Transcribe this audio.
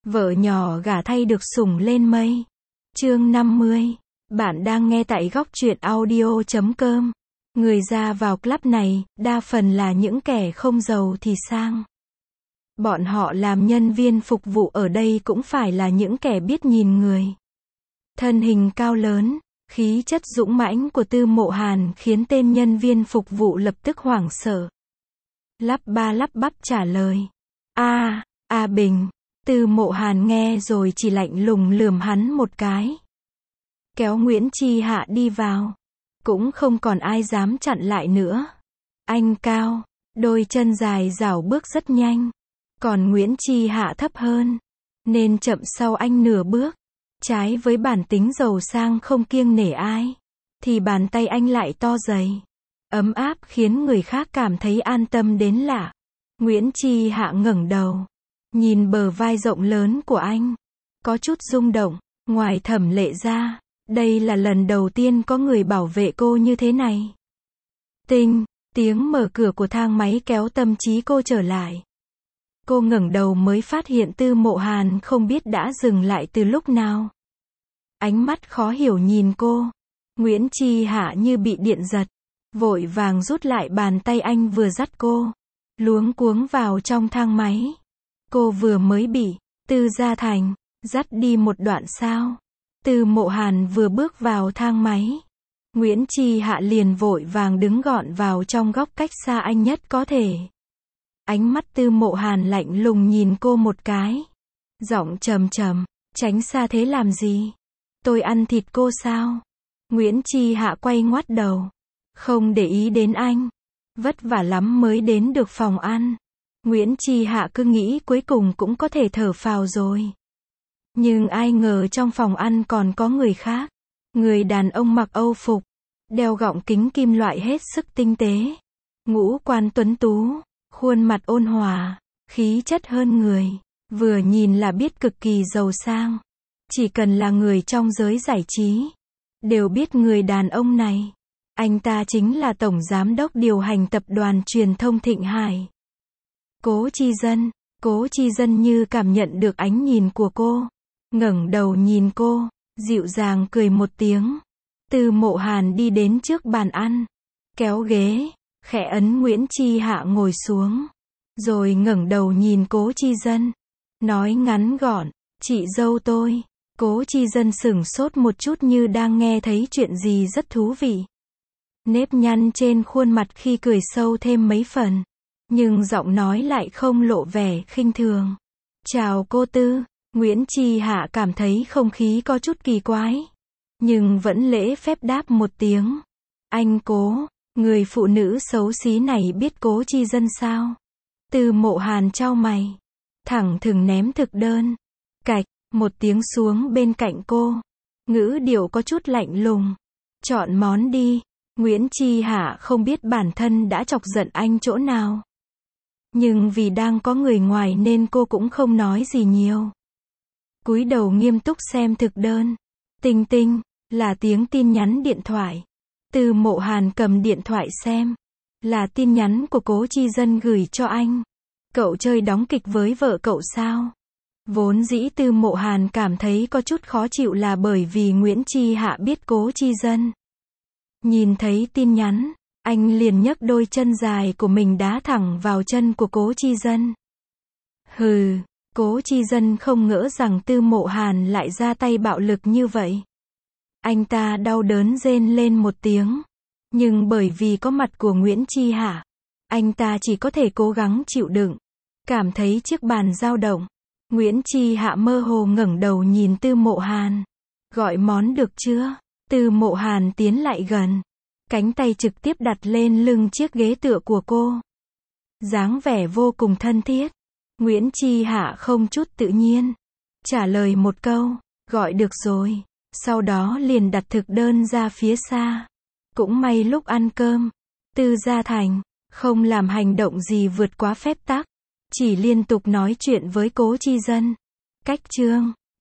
Vợ nhỏ gả thay được sủng lên mây. Chương 50. Bạn đang nghe tại góc truyện audio.com. Người ra vào club này, đa phần là những kẻ không giàu thì sang. Bọn họ làm nhân viên phục vụ ở đây cũng phải là những kẻ biết nhìn người. Thân hình cao lớn, khí chất dũng mãnh của Tư Mộ Hàn khiến tên nhân viên phục vụ lập tức hoảng sợ. Lắp ba lắp bắp trả lời. A Bình. Tư Mộ Hàn nghe rồi chỉ lạnh lùng lườm hắn một cái. Kéo Nguyễn Chi Hạ đi vào. Cũng không còn ai dám chặn lại nữa. Anh cao, đôi chân dài rảo bước rất nhanh. Còn Nguyễn Chi Hạ thấp hơn, nên chậm sau anh nửa bước. Trái với bản tính giàu sang không kiêng nể ai, thì bàn tay anh lại to dày, ấm áp khiến người khác cảm thấy an tâm đến lạ. Nguyễn Chi Hạ ngẩng đầu, nhìn bờ vai rộng lớn của anh, có chút rung động. Ngoài Thẩm Lệ ra, đây là lần đầu tiên có người bảo vệ cô như thế này. Tiếng mở cửa của thang máy kéo tâm trí cô trở lại. Cô ngẩng đầu mới phát hiện Tư Mộ Hàn không biết đã dừng lại từ lúc nào. Ánh mắt khó hiểu nhìn cô. Nguyễn Chi Hạ như bị điện giật, vội vàng rút lại bàn tay anh vừa dắt cô, luống cuống vào trong thang máy. Cô vừa mới bị Tư Gia Thành dắt đi một đoạn sao? Tư Mộ Hàn vừa bước vào thang máy, Nguyễn Chi Hạ liền vội vàng đứng gọn vào trong góc cách xa anh nhất có thể. Ánh mắt Tư Mộ Hàn lạnh lùng nhìn cô một cái. Giọng trầm trầm, tránh xa thế làm gì? Tôi ăn thịt cô sao? Nguyễn Chi Hạ quay ngoắt đầu, không để ý đến anh. Vất vả lắm mới đến được phòng ăn. Nguyễn Chi Hạ cứ nghĩ cuối cùng cũng có thể thở phào rồi. Nhưng ai ngờ trong phòng ăn còn có người khác. Người đàn ông mặc Âu phục, đeo gọng kính kim loại hết sức tinh tế. Ngũ quan tuấn tú, khuôn mặt ôn hòa, khí chất hơn người. Vừa nhìn là biết cực kỳ giàu sang. Chỉ cần là người trong giới giải trí, đều biết người đàn ông này. Anh ta chính là Tổng Giám đốc điều hành tập đoàn truyền thông Thịnh Hải. Cố Chi Dân như cảm nhận được ánh nhìn của cô. Ngẩng đầu nhìn cô, dịu dàng cười một tiếng. Tư Mộ Hàn đi đến trước bàn ăn, kéo ghế, khẽ ấn Nguyễn Chi Hạ ngồi xuống. Rồi ngẩng đầu nhìn Cố Chi Dân, nói ngắn gọn, chị dâu tôi. Cố Chi Dân sửng sốt một chút như đang nghe thấy chuyện gì rất thú vị. Nếp nhăn trên khuôn mặt khi cười sâu thêm mấy phần. Nhưng giọng nói lại không lộ vẻ khinh thường. Chào cô Tư. Nguyễn Chi Hạ cảm thấy không khí có chút kỳ quái, nhưng vẫn lễ phép đáp một tiếng. Anh Cố, người phụ nữ xấu xí này biết Cố Chi Dân sao? Tư Mộ Hàn chau mày, thẳng thừng ném thực đơn. Cạch, một tiếng xuống bên cạnh cô. Ngữ điệu có chút lạnh lùng. Chọn món đi. Nguyễn Chi Hạ không biết bản thân đã chọc giận anh chỗ nào. Nhưng vì đang có người ngoài nên cô cũng không nói gì nhiều. Cúi đầu nghiêm túc xem thực đơn. Tinh tinh, là tiếng tin nhắn điện thoại. Tư Mộ Hàn cầm điện thoại xem. Là tin nhắn của Cố Chi Dân gửi cho anh. Cậu chơi đóng kịch với vợ cậu sao? Vốn dĩ Tư Mộ Hàn cảm thấy có chút khó chịu là bởi vì Nguyễn Chi Hạ biết Cố Chi Dân. Nhìn thấy tin nhắn, anh liền nhấc đôi chân dài của mình đá thẳng vào chân của Cố Chi Dân. Hừ. Cố Chi Dân không ngỡ rằng Tư Mộ Hàn lại ra tay bạo lực như vậy. Anh ta đau đớn rên lên một tiếng. Nhưng bởi vì có mặt của Nguyễn Chi Hạ, anh ta chỉ có thể cố gắng chịu đựng. Cảm thấy chiếc bàn dao động. Nguyễn Chi Hạ mơ hồ ngẩng đầu nhìn Tư Mộ Hàn. Gọi món được chưa? Tư Mộ Hàn tiến lại gần. Cánh tay trực tiếp đặt lên lưng chiếc ghế tựa của cô. Dáng vẻ vô cùng thân thiết. Nguyễn Chi Hạ không chút tự nhiên, trả lời một câu, gọi được rồi. Sau đó liền đặt thực đơn ra phía xa. Cũng may lúc ăn cơm, Tư Gia Thành không làm hành động gì vượt quá phép tắc, chỉ liên tục nói chuyện với Cố Chi Dân. Cách chương